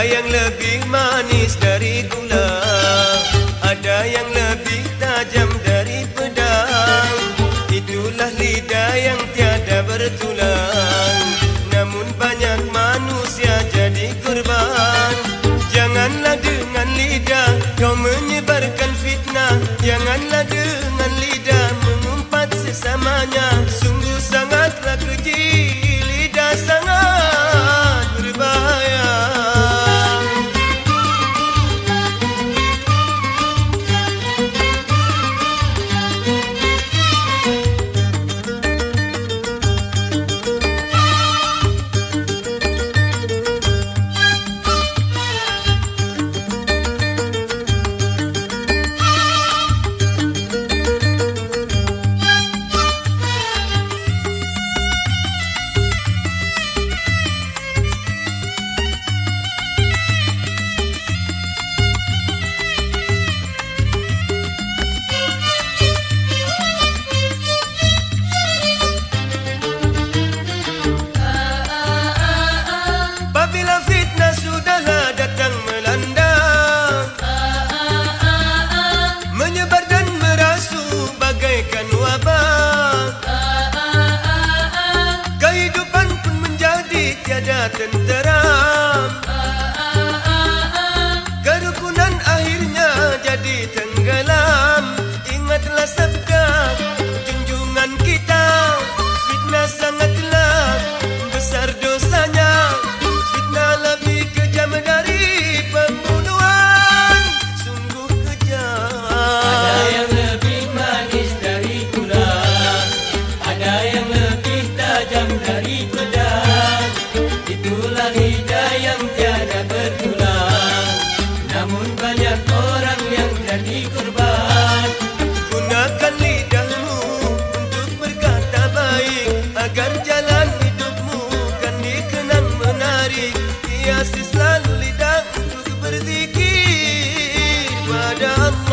yang lebih manis dari gula, ada yang lebih tajam dari pedang. Itulah lidah yang tiada bertulang, namun banyak manusia jadi korban. Janganlah dengan lidah kau menyebarkan fitnah, janganlah dengan lidah mengumpat sesamanya. Sungguh sangatlah keji, lidah sangat berbahaya. Tenteram, kerukunan akhirnya jadi tenggelam. Ingatlah sabda junjungan kita, fitnah sangatlah besar dosanya. Fitnah lebih kejam dari pembunuhan, sungguh kejam. Ada yang lebih manis dari gula, ada yang lebih tajam dari pedang. Itulah lidah yang tiada bertulang, namun banyak orang yang jadi korban. Gunakan lidahmu untuk berkata baik, agar jalan hidupmu kan dikenang menarik. Hiasi selalu lidah untuk berzikir pada Allah.